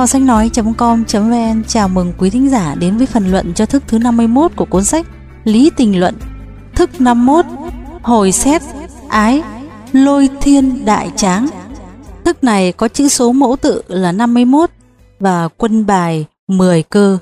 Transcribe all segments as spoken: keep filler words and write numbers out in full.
kho sách nói chấm com chấm vn chào mừng quý thính giả đến với phần luận cho thức thứ năm mươi mốt của cuốn sách Lý Tình Luận. Thức năm mươi mốt, hồi xét, ái, lôi thiên đại tráng. Thức này có chữ số mẫu tự là năm mươi mốt và quân bài mười cơ.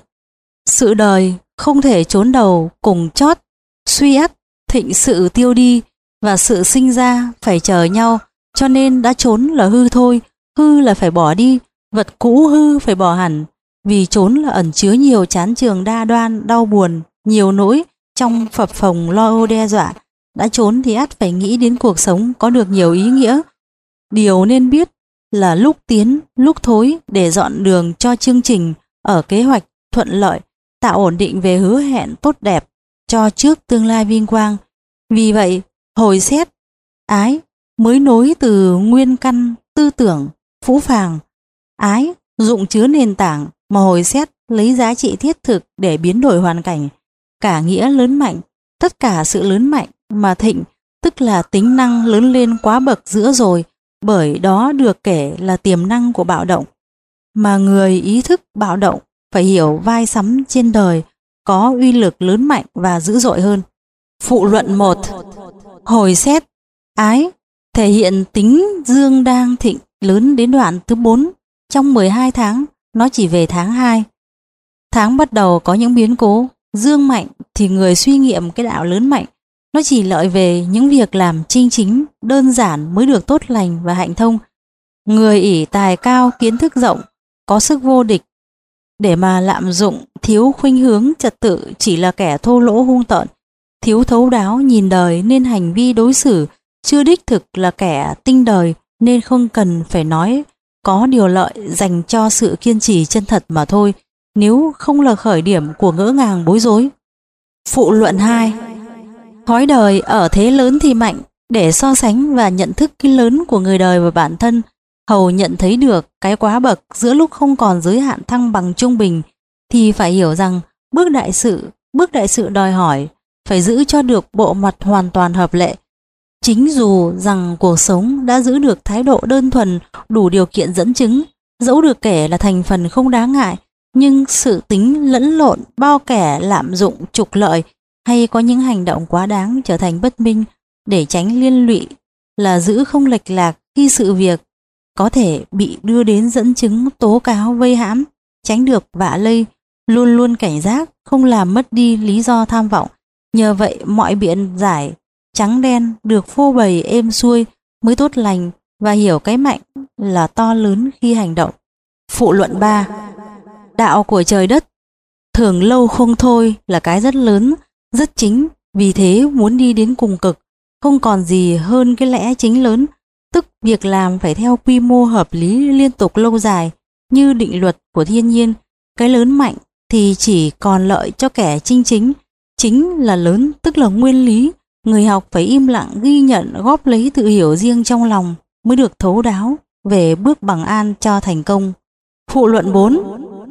Sự đời không thể trốn đầu cùng chót, suy ắt, thịnh sự tiêu đi, và sự sinh ra phải chờ nhau, cho nên đã trốn là hư thôi, hư là phải bỏ đi, vật cũ hư phải bỏ hẳn, vì trốn là ẩn chứa nhiều chán trường đa đoan, đau buồn, nhiều nỗi trong phập phồng lo âu đe dọa. Đã trốn thì ắt phải nghĩ đến cuộc sống có được nhiều ý nghĩa. Điều nên biết là lúc tiến, lúc thối để dọn đường cho chương trình ở kế hoạch thuận lợi, tạo ổn định về hứa hẹn tốt đẹp cho trước tương lai vinh quang. Vì vậy, hồi xét, ái mới nối từ nguyên căn tư tưởng phũ phàng. Ái dụng chứa nền tảng, mà hồi xét lấy giá trị thiết thực để biến đổi hoàn cảnh. Cả nghĩa lớn mạnh, tất cả sự lớn mạnh mà thịnh, tức là tính năng lớn lên quá bậc giữa rồi, bởi đó được kể là tiềm năng của bạo động. Mà người ý thức bạo động phải hiểu vai sắm trên đời có uy lực lớn mạnh và dữ dội hơn. Phụ luận một. Hồi xét, ái thể hiện tính dương đang thịnh lớn đến đoạn thứ bốn. Trong mười hai tháng, nó chỉ về tháng hai. Tháng bắt đầu có những biến cố dương mạnh thì người suy nghiệm cái đạo lớn mạnh, nó chỉ lợi về những việc làm chinh chính, đơn giản mới được tốt lành và hạnh thông. Người ỷ tài cao, kiến thức rộng, có sức vô địch, để mà lạm dụng, thiếu khuynh hướng trật tự chỉ là kẻ thô lỗ hung tợn, thiếu thấu đáo nhìn đời nên hành vi đối xử chưa đích thực là kẻ tinh đời, nên không cần phải nói có điều lợi dành cho sự kiên trì chân thật mà thôi, nếu không là khởi điểm của ngỡ ngàng bối rối. Phụ luận hai. Thói đời ở thế lớn thì mạnh, để so sánh và nhận thức cái lớn của người đời và bản thân, hầu nhận thấy được cái quá bậc giữa lúc không còn giới hạn thăng bằng trung bình, thì phải hiểu rằng bước đại sự, bước đại sự đòi hỏi phải giữ cho được bộ mặt hoàn toàn hợp lệ. Chính dù rằng cuộc sống đã giữ được thái độ đơn thuần đủ điều kiện dẫn chứng, dẫu được kể là thành phần không đáng ngại, nhưng sự tính lẫn lộn, bao kẻ lạm dụng trục lợi hay có những hành động quá đáng trở thành bất minh, để tránh liên lụy là giữ không lệch lạc khi sự việc có thể bị đưa đến dẫn chứng tố cáo vây hãm, tránh được vạ lây, luôn luôn cảnh giác, không làm mất đi lý do tham vọng. Nhờ vậy mọi biện giải trắng đen được phô bày êm xuôi mới tốt lành, và hiểu cái mạnh là to lớn khi hành động. Phụ luận ba. Đạo của trời đất thường lâu không thôi là cái rất lớn, rất chính, vì thế muốn đi đến cùng cực, không còn gì hơn cái lẽ chính lớn, tức việc làm phải theo quy mô hợp lý liên tục lâu dài như định luật của thiên nhiên. Cái lớn mạnh thì chỉ còn lợi cho kẻ chinh chính, chính là lớn tức là nguyên lý. Người học phải im lặng ghi nhận, góp lấy tự hiểu riêng trong lòng mới được thấu đáo về bước bằng an cho thành công. Phụ luận bốn.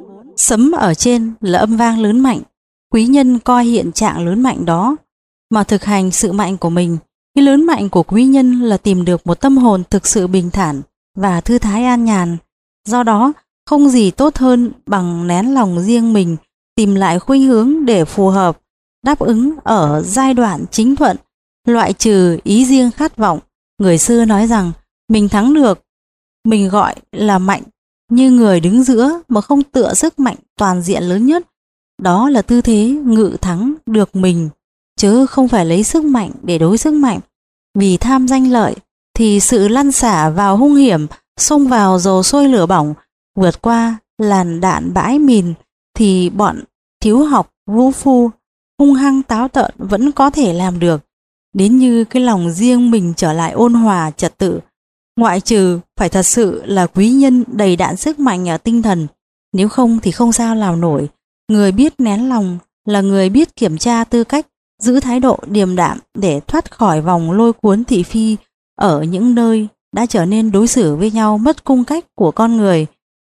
Sấm ở trên là âm vang lớn mạnh, quý nhân coi hiện trạng lớn mạnh đó mà thực hành sự mạnh của mình. Cái lớn mạnh của quý nhân là tìm được một tâm hồn thực sự bình thản và thư thái an nhàn. Do đó không gì tốt hơn bằng nén lòng riêng mình, tìm lại khuynh hướng để phù hợp, đáp ứng ở giai đoạn chính thuận, loại trừ ý riêng khát vọng. Người xưa nói rằng mình thắng được, mình gọi là mạnh, như người đứng giữa mà không tựa sức mạnh toàn diện lớn nhất. Đó là tư thế ngự thắng được mình, chứ không phải lấy sức mạnh để đối sức mạnh. Vì tham danh lợi thì sự lăn xả vào hung hiểm, xông vào dầu sôi lửa bỏng, vượt qua làn đạn bãi mìn, thì bọn thiếu học, vũ phu, hung hăng táo tợn vẫn có thể làm được. Đến như cái lòng riêng mình trở lại ôn hòa trật tự, ngoại trừ phải thật sự là quý nhân đầy đạn sức mạnh ở tinh thần, nếu không thì không sao làm nổi. Người biết nén lòng là người biết kiểm tra tư cách, giữ thái độ điềm đạm để thoát khỏi vòng lôi cuốn thị phi ở những nơi đã trở nên đối xử với nhau mất cung cách của con người.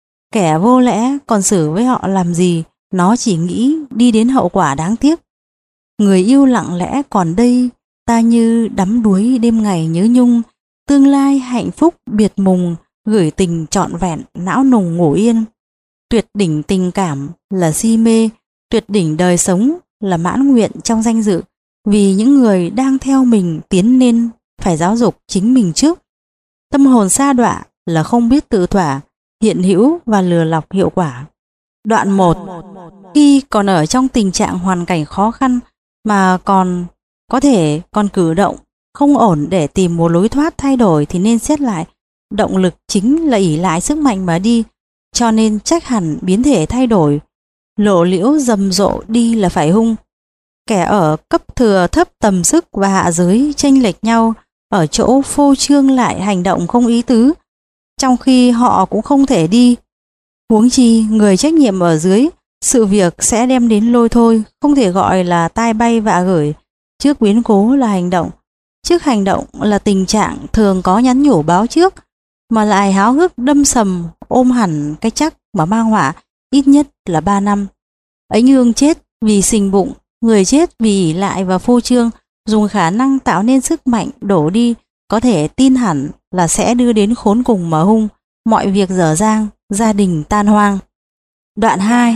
Kẻ vô lẽ còn xử với họ làm gì, nó chỉ nghĩ đi đến hậu quả đáng tiếc. Người yêu lặng lẽ còn đây, ta như đắm đuối đêm ngày nhớ nhung, tương lai hạnh phúc biệt mùng, gửi tình trọn vẹn não nùng ngủ yên. tuyệt đỉnh tình cảm là si mê, tuyệt đỉnh đời sống là mãn nguyện trong danh dự, vì những người đang theo mình tiến lên phải giáo dục chính mình trước. Tâm hồn sa đọa là không biết tự thỏa, hiện hữu và lừa lọc hiệu quả. Đoạn một. Khi còn ở trong tình trạng hoàn cảnh khó khăn mà còn có thể còn cử động không ổn để tìm một lối thoát thay đổi thì nên xét lại. Động lực chính là ỷ lại sức mạnh mà đi, cho nên trách hẳn biến thể thay đổi. Lộ liễu rầm rộ đi là phải hung. Kẻ ở cấp thừa thấp tầm sức và hạ giới chênh lệch nhau ở chỗ phô trương lại hành động không ý tứ, trong khi họ cũng không thể đi. Huống chi người trách nhiệm ở dưới, sự việc sẽ đem đến lôi thôi, không thể gọi là tai bay vạ gửi. Trước biến cố là hành động, trước hành động là tình trạng thường có nhắn nhủ báo trước, mà lại háo hức đâm sầm ôm hẳn cái chắc mà mang họa ít nhất là ba năm. Ấy Hương chết vì sình bụng, người chết vì ỷ lại và phô trương, dùng khả năng tạo nên sức mạnh đổ đi, có thể tin hẳn là sẽ đưa đến khốn cùng mà hung, mọi việc dở dang, gia đình tan hoang. Đoạn hai.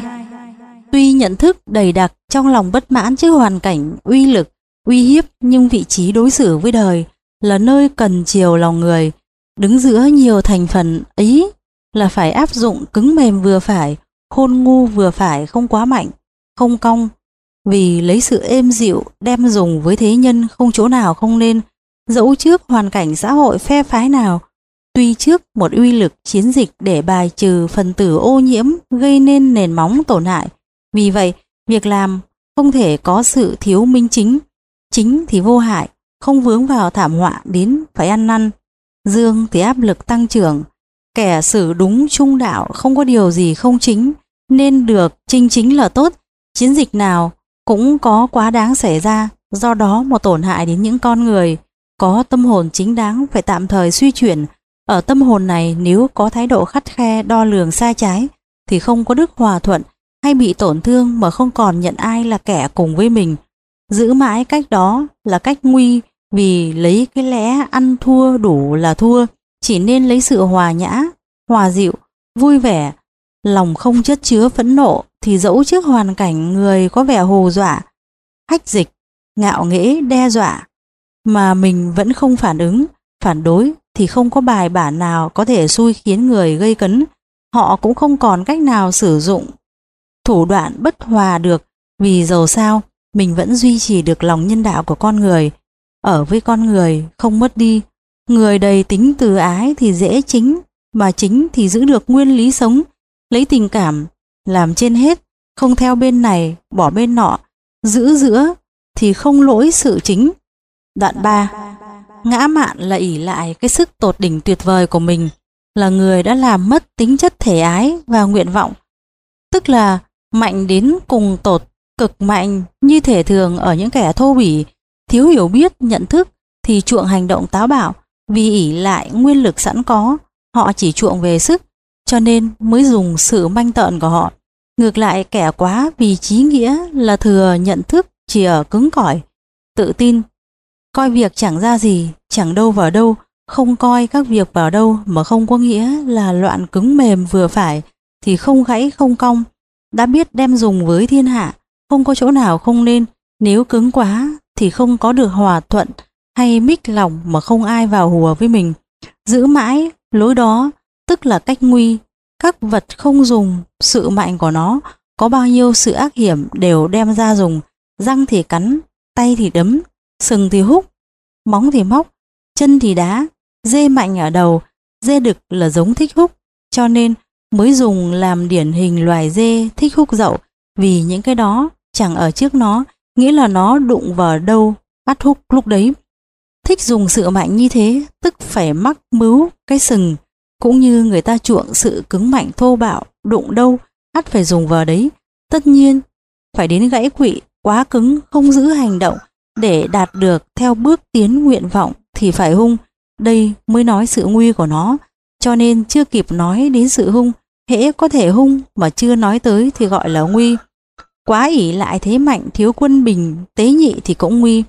Tuy nhận thức đầy đặc trong lòng bất mãn trước hoàn cảnh, uy lực, uy hiếp, nhưng vị trí đối xử với đời là nơi cần chiều lòng người. Đứng giữa nhiều thành phần ấy là phải áp dụng cứng mềm vừa phải, khôn ngu vừa phải, không quá mạnh, không cong, vì lấy sự êm dịu đem dùng với thế nhân không chỗ nào không nên, dẫu trước hoàn cảnh xã hội phe phái nào, tuy trước một uy lực chiến dịch để bài trừ phần tử ô nhiễm gây nên nền móng tổn hại. Vì vậy, việc làm không thể có sự thiếu minh chính, chính thì vô hại, không vướng vào thảm họa đến phải ăn năn. Dương thì áp lực tăng trưởng, kẻ xử đúng trung đạo không có điều gì không chính, nên được chính chính là tốt. Chiến dịch nào cũng có quá đáng xảy ra, do đó một tổn hại đến những con người có tâm hồn chính đáng phải tạm thời suy chuyển. Ở tâm hồn này nếu có thái độ khắt khe đo lường sai trái thì không có đức hòa thuận, hay bị tổn thương mà không còn nhận ai là kẻ cùng với mình. Giữ mãi cách đó là cách nguy, vì lấy cái lẽ ăn thua đủ là thua, chỉ nên lấy sự hòa nhã, hòa dịu, vui vẻ, lòng không chất chứa phẫn nộ, thì dẫu trước hoàn cảnh người có vẻ hù dọa, hách dịch, ngạo nghễ đe dọa mà mình vẫn không phản ứng, phản đối, thì không có bài bản nào có thể xui khiến người gây cấn. Họ cũng không còn cách nào sử dụng thủ đoạn bất hòa được, vì dầu sao mình vẫn duy trì được lòng nhân đạo của con người. Ở với con người không mất đi, người đầy tính từ ái thì dễ chính, mà chính thì giữ được nguyên lý sống, lấy tình cảm làm trên hết, không theo bên này bỏ bên nọ, giữ giữa thì không lỗi sự chính. Đoạn ba. Ngã mạn là ỷ lại cái sức tột đỉnh tuyệt vời của mình, là người đã làm mất tính chất thể ái và nguyện vọng, tức là mạnh đến cùng tột cực mạnh. Như thể thường ở những kẻ thô bỉ, thiếu hiểu biết, nhận thức thì chuộng hành động táo bạo, vì ỷ lại nguyên lực sẵn có, họ chỉ chuộng về sức, cho nên mới dùng sự manh tợn của họ. Ngược lại kẻ quá vì trí nghĩa là thừa nhận thức chỉ ở cứng cỏi, tự tin, coi việc chẳng ra gì, chẳng đâu vào đâu, không coi các việc vào đâu, mà không có nghĩa là loạn cứng mềm vừa phải, thì không gãy không cong, đã biết đem dùng với thiên hạ, không có chỗ nào không nên. Nếu cứng quá thì không có được hòa thuận hay mích lòng, mà không ai vào hùa với mình. Giữ mãi lối đó tức là cách nguy. Các vật không dùng sự mạnh của nó, có bao nhiêu sự ác hiểm đều đem ra dùng. Răng thì cắn, tay thì đấm, sừng thì húc, móng thì móc, chân thì đá. Dê mạnh ở đầu, dê đực là giống thích húc, cho nên mới dùng làm điển hình loài dê thích húc dậu, vì những cái đó chẳng ở trước nó, nghĩa là nó đụng vào đâu bắt húc lúc đấy. Thích dùng sự mạnh như thế, tức phải mắc mứu cái sừng, cũng như người ta chuộng sự cứng mạnh thô bạo, đụng đâu ắt phải dùng vào đấy. Tất nhiên phải đến gãy quỵ, quá cứng không giữ hành động để đạt được theo bước tiến nguyện vọng thì phải hung. Đây mới nói sự nguy của nó, cho nên chưa kịp nói đến sự hung, hễ có thể hung mà chưa nói tới thì gọi là nguy. Quá ỷ lại thế mạnh, thiếu quân bình tế nhị thì cũng nguy.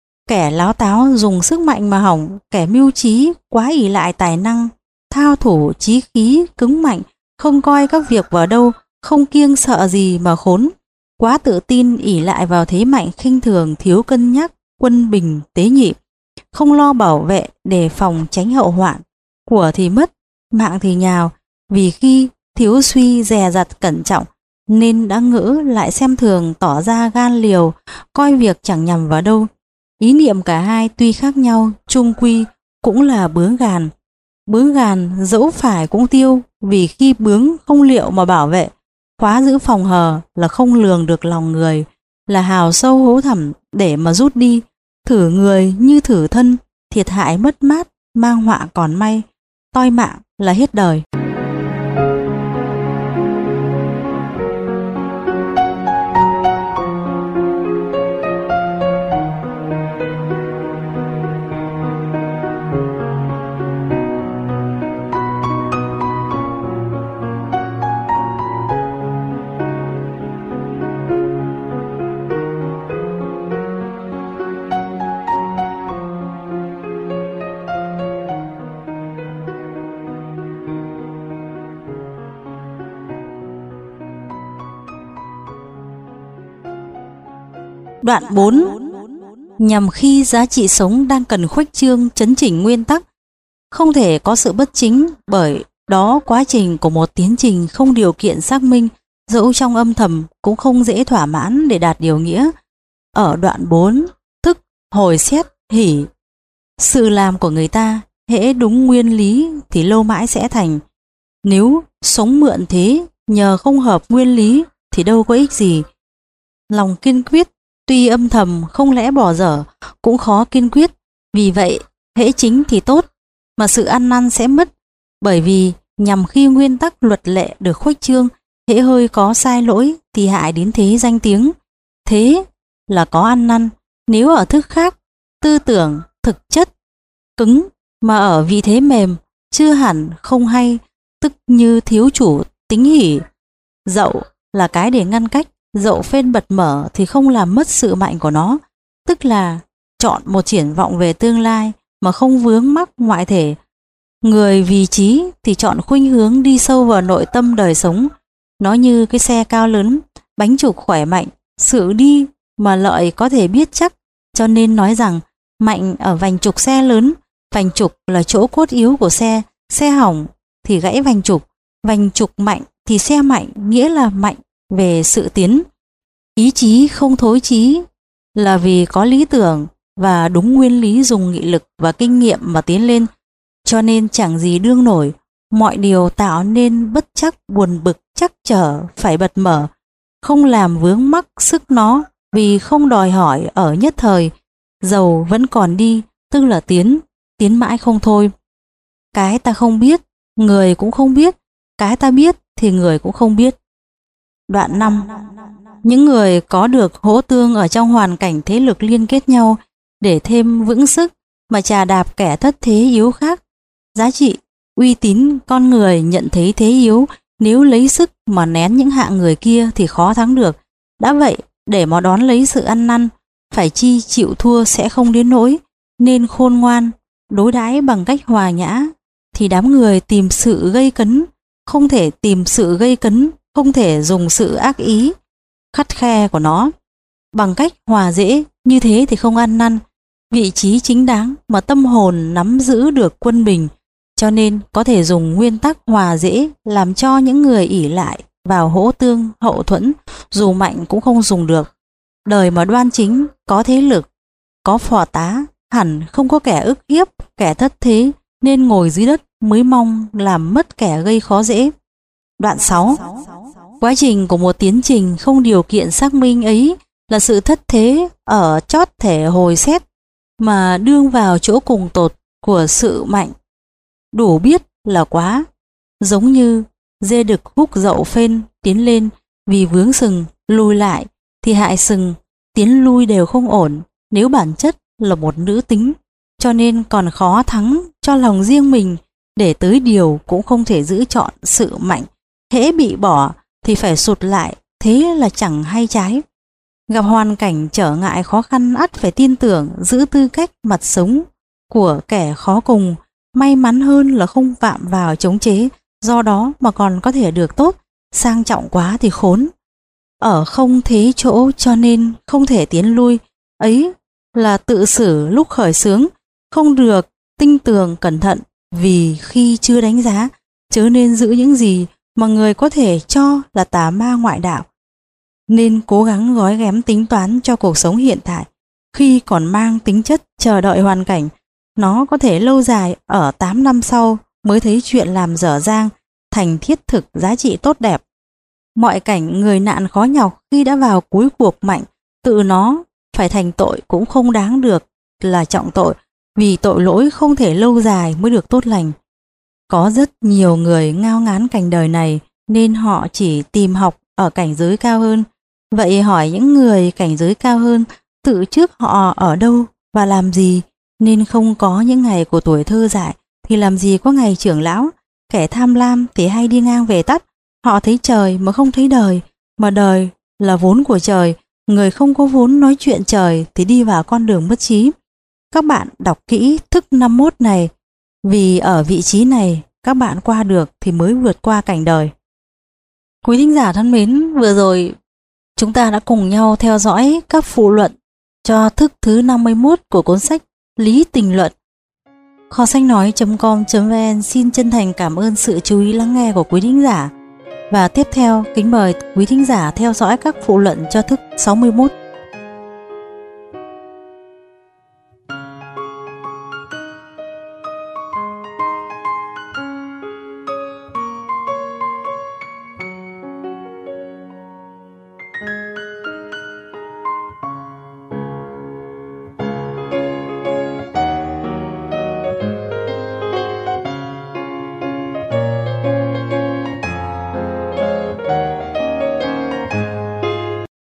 Kẻ láo táo dùng sức mạnh mà hỏng, kẻ mưu trí quá ỷ lại tài năng thao thủ trí khí cứng mạnh, không coi các việc vào đâu, không kiêng sợ gì mà khốn, quá tự tin ỷ lại vào thế mạnh khinh thường, thiếu cân nhắc quân bình tế nhị, không lo bảo vệ đề phòng tránh hậu hoạn, của thì mất, mạng thì nhào, vì khi thiếu suy dè dặt cẩn trọng nên đã ngữ lại xem thường, tỏ ra gan liều, coi việc chẳng nhằm vào đâu. Ý niệm cả hai tuy khác nhau, chung quy cũng là bướng gàn. Bướng gàn dẫu phải cũng tiêu, vì khi bướng không liệu mà bảo vệ, khóa giữ phòng hờ là không lường được lòng người, là hào sâu hố thẳm để mà rút đi. Thử người như thử thân, thiệt hại mất mát, mang họa còn may, toi mạng là hết đời. Đoạn bốn. Nhằm khi giá trị sống đang cần khuếch trương, chấn chỉnh nguyên tắc, không thể có sự bất chính, bởi đó quá trình của một tiến trình không điều kiện xác minh, dẫu trong âm thầm cũng không dễ thỏa mãn để đạt điều nghĩa. Ở đoạn bốn, tức hồi xét hỷ, sự làm của người ta hễ đúng nguyên lý thì lâu mãi sẽ thành. Nếu sống mượn thế nhờ không hợp nguyên lý thì đâu có ích gì. Lòng kiên quyết tuy âm thầm không lẽ bỏ dở, cũng khó kiên quyết. Vì vậy hễ chính thì tốt, mà sự ăn năn sẽ mất. Bởi vì nhằm khi nguyên tắc luật lệ được khuếch trương, hễ hơi có sai lỗi thì hại đến thế danh tiếng. Thế là có ăn năn. Nếu ở thức khác, tư tưởng, thực chất, cứng, mà ở vị thế mềm, chưa hẳn không hay, tức như thiếu chủ tính hỉ. Dậu là cái để ngăn cách, dậu phên bật mở thì không làm mất sự mạnh của nó, tức là chọn một triển vọng về tương lai mà không vướng mắc ngoại thể. Người vì trí thì chọn khuynh hướng đi sâu vào nội tâm đời sống. Nó như cái xe cao lớn, bánh trục khỏe mạnh, sự đi mà lợi có thể biết chắc, cho nên nói rằng mạnh ở vành trục xe lớn. Vành trục là chỗ cốt yếu của xe, xe hỏng thì gãy vành trục, vành trục mạnh thì xe mạnh, nghĩa là mạnh về sự tiến. Ý chí không thối chí là vì có lý tưởng và đúng nguyên lý, dùng nghị lực và kinh nghiệm mà tiến lên, cho nên chẳng gì đương nổi. Mọi điều tạo nên bất chắc, buồn bực, chắc trở, phải bật mở, không làm vướng mắc sức nó, vì không đòi hỏi ở nhất thời. Dầu vẫn còn đi, tức là tiến, tiến mãi không thôi. Cái ta không biết, người cũng không biết, cái ta biết thì người cũng không biết. Đoạn năm. Những người có được hỗ tương ở trong hoàn cảnh thế lực liên kết nhau để thêm vững sức mà chà đạp kẻ thất thế yếu khác. Giá trị, uy tín con người nhận thấy thế yếu, nếu lấy sức mà nén những hạng người kia thì khó thắng được. Đã vậy, để mà đón lấy sự ăn năn, phải chi chịu thua sẽ không đến nỗi, nên khôn ngoan, đối đãi bằng cách hòa nhã, thì đám người tìm sự gây cấn, không thể tìm sự gây cấn, không thể dùng sự ác ý, khắt khe của nó. Bằng cách hòa dễ, như thế thì không ăn năn, vị trí chính đáng mà tâm hồn nắm giữ được quân bình, cho nên có thể dùng nguyên tắc hòa dễ làm cho những người ỷ lại vào hỗ tương hậu thuẫn, dù mạnh cũng không dùng được. Đời mà đoan chính, có thế lực, có phò tá, hẳn không có kẻ ức hiếp, kẻ thất thế, nên ngồi dưới đất mới mong làm mất kẻ gây khó dễ. Đoạn sáu. Quá trình của một tiến trình không điều kiện xác minh ấy là sự thất thế ở chót thể hồi xét, mà đương vào chỗ cùng tột của sự mạnh. Đủ biết là quá, giống như dê đực húc dậu phên tiến lên, vì vướng sừng lùi lại thì hại sừng, tiến lui đều không ổn. Nếu bản chất là một nữ tính, cho nên còn khó thắng cho lòng riêng mình, để tới điều cũng không thể giữ trọn sự mạnh. Hễ bị bỏ thì phải sụt lại, thế là chẳng hay trái. Gặp hoàn cảnh trở ngại khó khăn, ắt phải tin tưởng, giữ tư cách mặt sống của kẻ khó cùng. May mắn hơn là không phạm vào chống chế, do đó mà còn có thể được tốt, sang trọng quá thì khốn. Ở không thế chỗ cho nên không thể tiến lui, ấy là tự xử lúc khởi xướng, không được tinh tường cẩn thận, vì khi chưa đánh giá, chớ nên giữ những gì mà người có thể cho là tà ma ngoại đạo. Nên cố gắng gói ghém tính toán cho cuộc sống hiện tại, khi còn mang tính chất chờ đợi hoàn cảnh, nó có thể lâu dài ở tám năm sau mới thấy chuyện làm dở dang thành thiết thực giá trị tốt đẹp. Mọi cảnh người nạn khó nhọc khi đã vào cuối cuộc mạnh, tự nó phải thành tội cũng không đáng được là trọng tội, vì tội lỗi không thể lâu dài mới được tốt lành. Có rất nhiều người ngao ngán cảnh đời này nên họ chỉ tìm học ở cảnh giới cao hơn. Vậy hỏi những người cảnh giới cao hơn tự trước họ ở đâu và làm gì, nên không có những ngày của tuổi thơ dại thì làm gì có ngày trưởng lão. Kẻ tham lam thì hay đi ngang về tắt, họ thấy trời mà không thấy đời, mà đời là vốn của trời, người không có vốn nói chuyện trời thì đi vào con đường mất trí. Các bạn đọc kỹ thức năm mốt này, vì ở vị trí này các bạn qua được thì mới vượt qua cảnh đời. Quý thính giả thân mến, vừa rồi chúng ta đã cùng nhau theo dõi các phụ luận cho thức thứ năm mươi mốt của cuốn sách Lý Tình Luận. Kho sách nói chấm com chấm vn xin chân thành cảm ơn sự chú ý lắng nghe của quý thính giả. Và tiếp theo, kính mời quý thính giả theo dõi các phụ luận cho thức sáu mươi mốt.